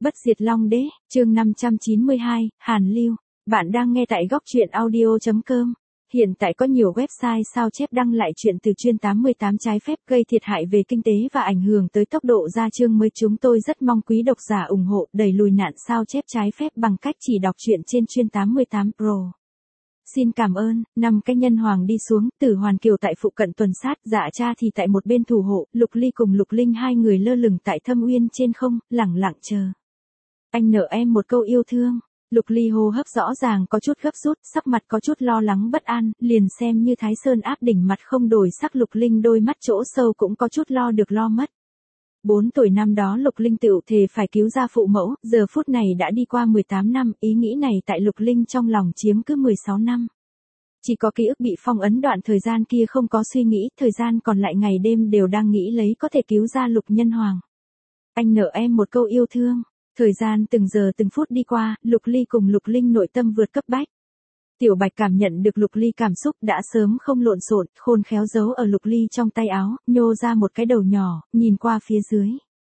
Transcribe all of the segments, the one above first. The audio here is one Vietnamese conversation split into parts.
Bất diệt Long Đế, chương 592, Hàn Lưu. Bạn đang nghe tại góc truyện audio.com. Hiện tại có nhiều website sao chép đăng lại chuyện từ chuyên 88 trái phép gây thiệt hại về kinh tế và ảnh hưởng tới tốc độ ra chương mới. Chúng tôi rất mong quý độc giả ủng hộ đẩy lùi nạn sao chép trái phép bằng cách chỉ đọc truyện trên chuyên 88 Pro. Xin cảm ơn. 5 cái nhân hoàng đi xuống, Tử Hoàn Kiều tại phụ cận tuần sát, Dạ Cha thì tại một bên thủ hộ, Lục Ly cùng Lục Linh hai người lơ lửng tại Thâm Uyên trên không, lẳng lặng chờ. Anh nợ em một câu yêu thương. Lục Ly hô hấp rõ ràng có chút gấp rút, sắc mặt có chút lo lắng bất an, liền xem như Thái Sơn áp đỉnh mặt không đổi sắc. Lục Linh đôi mắt chỗ sâu cũng có chút lo được lo mất. 4 tuổi năm đó Lục Linh tựu thề phải cứu ra phụ mẫu, giờ phút này đã đi qua 18 năm, ý nghĩ này tại Lục Linh trong lòng chiếm cứ 16 năm. Chỉ có ký ức bị phong ấn đoạn thời gian kia không có suy nghĩ, thời gian còn lại ngày đêm đều đang nghĩ lấy có thể cứu ra Lục Nhân Hoàng. Anh nợ em một câu yêu thương. Thời gian từng giờ từng phút đi qua, Lục Ly cùng Lục Linh nội tâm vượt cấp bách. Tiểu Bạch cảm nhận được Lục Ly cảm xúc đã sớm không lộn xộn, khôn khéo giấu ở Lục Ly trong tay áo, nhô ra một cái đầu nhỏ, nhìn qua phía dưới.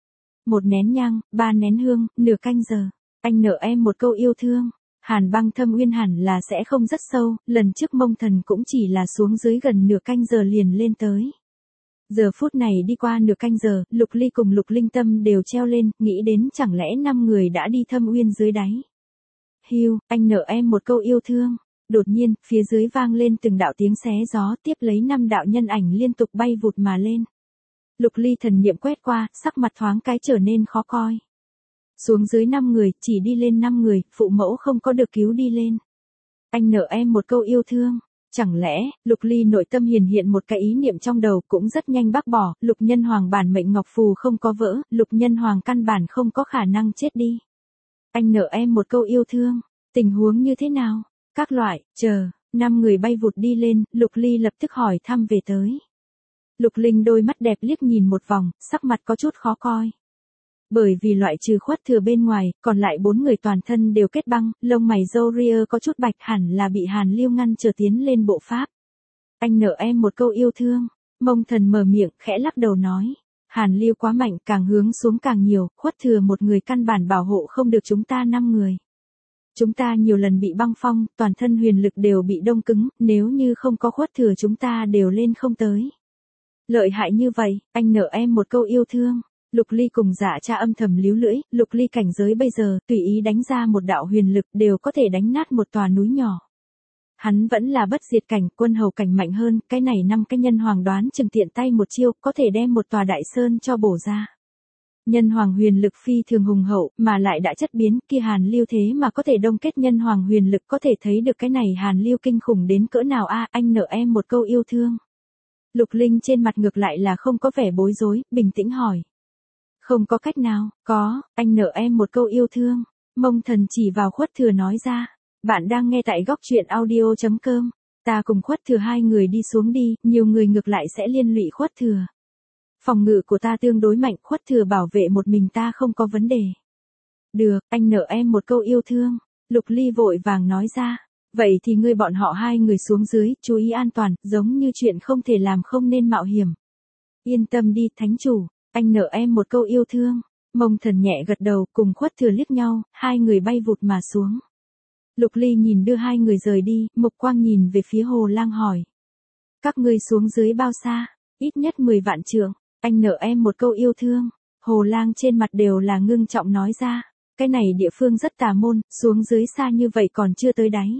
1 nén nhang, 3 nén hương, nửa canh giờ. Anh nợ em một câu yêu thương. Hàn Băng Thâm Uyên hẳn là sẽ không rất sâu, lần trước Mông Thần cũng chỉ là xuống dưới gần nửa canh giờ liền lên tới. Giờ phút này đi qua nửa canh giờ, Lục Ly cùng Lục Linh tâm đều treo lên, nghĩ đến chẳng lẽ 5 người đã đi Thâm Uyên dưới đáy. Hiu, anh nợ em một câu yêu thương. Đột nhiên, phía dưới vang lên từng đạo tiếng xé gió, tiếp lấy 5 đạo nhân ảnh liên tục bay vụt mà lên. Lục Ly thần niệm quét qua, sắc mặt thoáng cái trở nên khó coi. Xuống dưới 5 người, chỉ đi lên 5 người, phụ mẫu không có được cứu đi lên. Anh nợ em một câu yêu thương. Chẳng lẽ, Lục Ly nội tâm hiện một cái ý niệm trong đầu cũng rất nhanh bác bỏ, Lục Nhân Hoàng bản mệnh ngọc phù không có vỡ, Lục Nhân Hoàng căn bản không có khả năng chết đi. Anh nợ em một câu yêu thương. Tình huống như thế nào? Các loại, chờ, 5 người bay vụt đi lên, Lục Ly lập tức hỏi thăm về tới. Lục Linh đôi mắt đẹp liếc nhìn một vòng, sắc mặt có chút khó coi. Bởi vì loại trừ Khuất Thừa bên ngoài, còn lại 4 người toàn thân đều kết băng, lông mày râu ria có chút bạch, hẳn là bị Hàn Lưu ngăn trở tiến lên bộ pháp. Anh nợ em một câu yêu thương. Mông Thần mở miệng, khẽ lắc đầu nói. Hàn Lưu quá mạnh, càng hướng xuống càng nhiều, Khuất Thừa một người căn bản bảo hộ không được chúng ta 5 người. Chúng ta nhiều lần bị băng phong, toàn thân huyền lực đều bị đông cứng, nếu như không có Khuất Thừa chúng ta đều lên không tới. Lợi hại như vậy, anh nợ em một câu yêu thương. Lục Ly cùng Dạ Cha âm thầm líu lưỡi, Lục Ly cảnh giới bây giờ, tùy ý đánh ra một đạo huyền lực đều có thể đánh nát một tòa núi nhỏ. Hắn vẫn là bất diệt cảnh, quân hầu cảnh mạnh hơn, cái này 5 cái nhân hoàng đoán chừng tiện tay một chiêu, có thể đem một tòa đại sơn cho bổ ra. Nhân hoàng huyền lực phi thường hùng hậu, mà lại đã chất biến, kia Hàn Lưu thế mà có thể đông kết nhân hoàng huyền lực, có thể thấy được cái này Hàn Lưu kinh khủng đến cỡ nào a. Anh nợ em một câu yêu thương. Lục Linh trên mặt ngược lại là không có vẻ bối rối, bình tĩnh hỏi. Không có cách nào, có, anh nợ em một câu yêu thương. Mông Thần chỉ vào Khuất Thừa nói ra. Bạn đang nghe tại góc truyện audio.com. Ta cùng Khuất Thừa 2 người đi xuống đi, nhiều người ngược lại sẽ liên lụy Khuất Thừa. Phòng ngự của ta tương đối mạnh, Khuất Thừa bảo vệ một mình ta không có vấn đề. Được, anh nợ em một câu yêu thương. Lục Ly vội vàng nói ra. Vậy thì ngươi bọn họ 2 người xuống dưới, chú ý an toàn, giống như chuyện không thể làm không nên mạo hiểm. Yên tâm đi, thánh chủ. Anh nợ em một câu yêu thương. Mông Thần nhẹ gật đầu, cùng Khuất Thừa liếc nhau, 2 người bay vụt mà xuống. Lục Ly nhìn đưa 2 người rời đi, mục quang nhìn về phía Hồ Lang hỏi. Các ngươi xuống dưới bao xa? Ít nhất 10 vạn trượng. Anh nợ em một câu yêu thương. Hồ Lang trên mặt đều là ngưng trọng nói ra. Cái này địa phương rất tà môn, xuống dưới xa như vậy còn chưa tới đáy.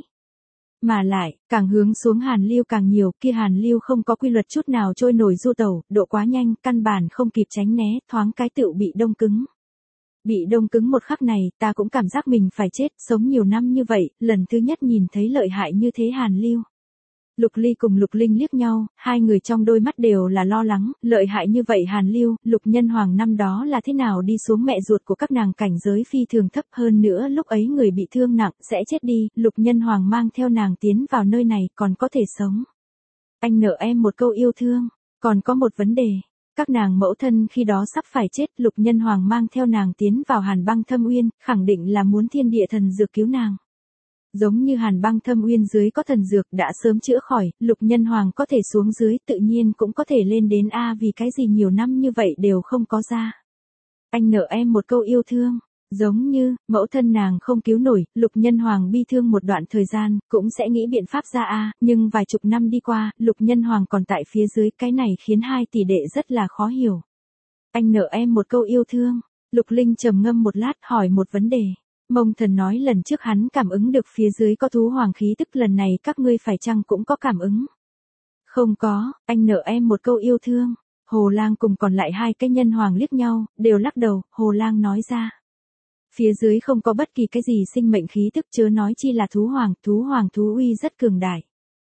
Mà lại, càng hướng xuống Hàn Lưu càng nhiều, kia Hàn Lưu không có quy luật chút nào trôi nổi du tẩu, độ quá nhanh, căn bản không kịp tránh né, thoáng cái tựu bị đông cứng. Bị đông cứng một khắc này, ta cũng cảm giác mình phải chết, sống nhiều năm như vậy, lần thứ nhất nhìn thấy lợi hại như thế Hàn Lưu. Lục Ly cùng Lục Linh liếc nhau, 2 người trong đôi mắt đều là lo lắng, lợi hại như vậy Hàn Lưu, Lục Nhân Hoàng năm đó là thế nào đi xuống, mẹ ruột của các nàng cảnh giới phi thường thấp, hơn nữa lúc ấy người bị thương nặng, sẽ chết đi, Lục Nhân Hoàng mang theo nàng tiến vào nơi này, còn có thể sống. Anh nợ em một câu yêu thương, còn có một vấn đề. Các nàng mẫu thân khi đó sắp phải chết, Lục Nhân Hoàng mang theo nàng tiến vào Hàn Băng Thâm Uyên, khẳng định là muốn thiên địa thần dược cứu nàng. Giống như Hàn Băng Thâm Uyên dưới có thần dược đã sớm chữa khỏi, Lục Nhân Hoàng có thể xuống dưới, tự nhiên cũng có thể lên đến A, vì cái gì nhiều năm như vậy đều không có ra. Anh nợ em một câu yêu thương. Giống như, mẫu thân nàng không cứu nổi, Lục Nhân Hoàng bi thương một đoạn thời gian, cũng sẽ nghĩ biện pháp ra nhưng vài chục năm đi qua, Lục Nhân Hoàng còn tại phía dưới, cái này khiến hai tỷ đệ rất là khó hiểu. Anh nợ em một câu yêu thương. Lục Linh trầm ngâm một lát hỏi một vấn đề. Mông Thần nói lần trước hắn cảm ứng được phía dưới có thú hoàng khí tức, lần này các ngươi phải chăng cũng có cảm ứng? Không có, anh nợ em một câu yêu thương. Hồ Lang cùng còn lại hai cái nhân hoàng liếc nhau, đều lắc đầu. Hồ Lang nói ra. Phía dưới không có bất kỳ cái gì sinh mệnh khí tức, chớ nói chi là thú hoàng thú uy rất cường đại.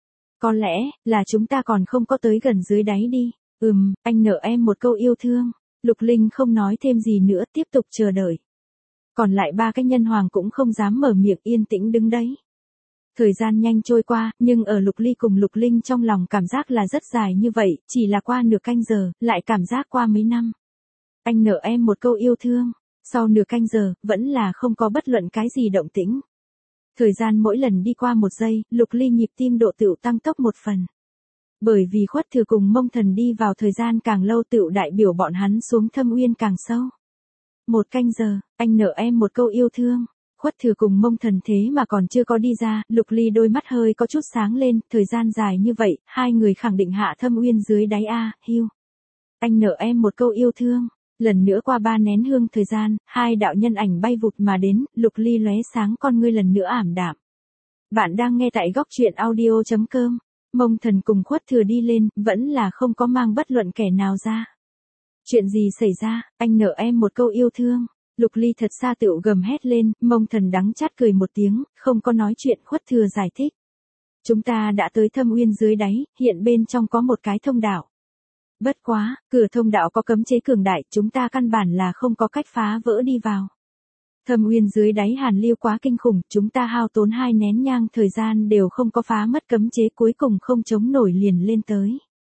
Có lẽ, là chúng ta còn không có tới gần dưới đáy đi. Anh nợ em một câu yêu thương. Lục Linh không nói thêm gì nữa, tiếp tục chờ đợi. Còn lại ba cái nhân hoàng cũng không dám mở miệng, yên tĩnh đứng đấy. Thời gian nhanh trôi qua, nhưng ở Lục Ly cùng Lục Linh trong lòng cảm giác là rất dài như vậy, chỉ là qua nửa canh giờ, lại cảm giác qua mấy năm. Anh nợ em một câu yêu thương. Sau nửa canh giờ, vẫn là không có bất luận cái gì động tĩnh. Thời gian mỗi lần đi qua một giây, Lục Ly nhịp tim độ tựu tăng tốc một phần. Bởi vì Khuất Thừa cùng Mông Thần đi vào thời gian càng lâu tựu đại biểu bọn hắn xuống thâm uyên càng sâu. Một canh giờ, anh nợ em một câu yêu thương. Khuất Thừa cùng Mông Thần thế mà còn chưa có đi ra, Lục Ly đôi mắt hơi có chút sáng lên, thời gian dài như vậy, hai người khẳng định hạ thâm uyên dưới đáy Hưu. Anh nợ em một câu yêu thương. Lần nữa qua 3 nén hương thời gian, hai đạo nhân ảnh bay vụt mà đến, Lục Ly lóe sáng con ngươi lần nữa ảm đạm. Bạn đang nghe tại góc truyện audio.com. Mông Thần cùng Khuất Thừa đi lên, vẫn là không có mang bất luận kẻ nào ra. Chuyện gì xảy ra, anh nợ em một câu yêu thương. Lục Ly thật xa tựu gầm hét lên, Mông Thần đắng chát cười một tiếng, không có nói chuyện. Khuất Thừa giải thích. Chúng ta đã tới thâm uyên dưới đáy, hiện bên trong có một cái thông đạo. Bất quá, cửa thông đạo có cấm chế cường đại, chúng ta căn bản là không có cách phá vỡ đi vào. Thâm uyên dưới đáy hàn lưu quá kinh khủng, chúng ta hao tốn 2 nén nhang thời gian đều không có phá mất cấm chế, cuối cùng không chống nổi liền lên tới.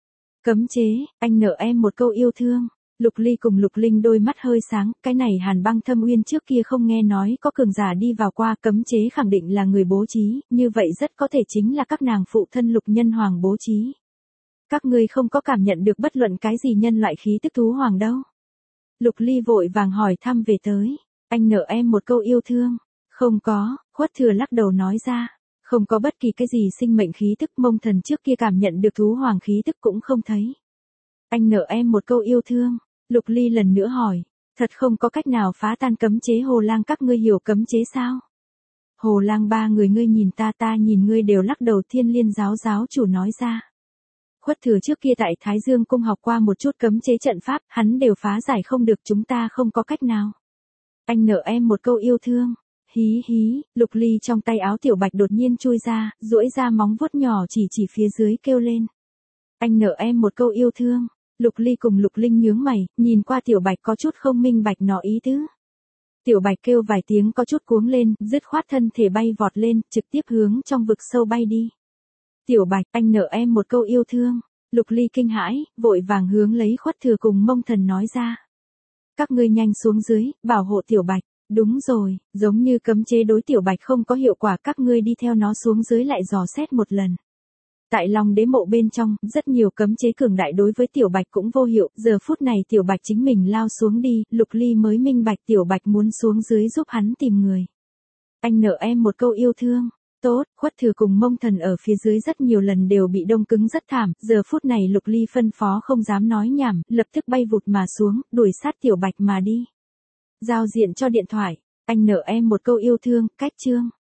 Cấm chế, anh nợ em một câu yêu thương. Lục Ly cùng Lục Linh đôi mắt hơi sáng, cái này Hàn Băng thâm uyên trước kia không nghe nói có cường giả đi vào qua, cấm chế khẳng định là người bố trí, như vậy rất có thể chính là các nàng phụ thân Lục Nhân Hoàng bố trí. Các ngươi không có cảm nhận được bất luận cái gì nhân loại khí tức thú hoàng đâu. Lục Ly vội vàng hỏi thăm về tới. Anh nợ em một câu yêu thương. Không có, Khuất Thừa lắc đầu nói ra. Không có bất kỳ cái gì sinh mệnh khí tức, Mông Thần trước kia cảm nhận được thú hoàng khí tức cũng không thấy. Anh nợ em một câu yêu thương. Lục Ly lần nữa hỏi. Thật không có cách nào phá tan cấm chế Hồ Lang, các ngươi hiểu cấm chế sao? Hồ Lang ba người ngươi nhìn ta nhìn ngươi đều lắc đầu. Thiên Liên giáo giáo chủ nói ra. Khuất Thừa trước kia tại Thái Dương cung học qua một chút cấm chế trận pháp, hắn đều phá giải không được, chúng ta không có cách nào. Anh nợ em một câu yêu thương. Hí hí, Lục Ly trong tay áo tiểu bạch đột nhiên chui ra, duỗi ra móng vuốt nhỏ chỉ phía dưới kêu lên. Anh nợ em một câu yêu thương. Lục Ly cùng Lục Linh nhướng mày, nhìn qua tiểu bạch có chút không minh bạch nó ý tứ. Tiểu bạch kêu vài tiếng có chút cuống lên, dứt khoát thân thể bay vọt lên, trực tiếp hướng trong vực sâu bay đi. Tiểu Bạch, anh nợ em một câu yêu thương. Lục Ly kinh hãi, vội vàng hướng lấy Khuất Thừa cùng Mông Thần nói ra. Các ngươi nhanh xuống dưới, bảo hộ Tiểu Bạch. Đúng rồi, giống như cấm chế đối Tiểu Bạch không có hiệu quả, các ngươi đi theo nó xuống dưới lại dò xét một lần. Tại Long Đế mộ bên trong, rất nhiều cấm chế cường đại đối với Tiểu Bạch cũng vô hiệu, giờ phút này Tiểu Bạch chính mình lao xuống đi, Lục Ly mới minh bạch Tiểu Bạch muốn xuống dưới giúp hắn tìm người. Anh nợ em một câu yêu thương. Tốt, Khuất Thừa cùng Mông Thần ở phía dưới rất nhiều lần đều bị đông cứng rất thảm, giờ phút này Lục Ly phân phó không dám nói nhảm, lập tức bay vụt mà xuống, đuổi sát Tiểu Bạch mà đi. Giao diện cho điện thoại, anh nợ em một câu yêu thương, cách chương.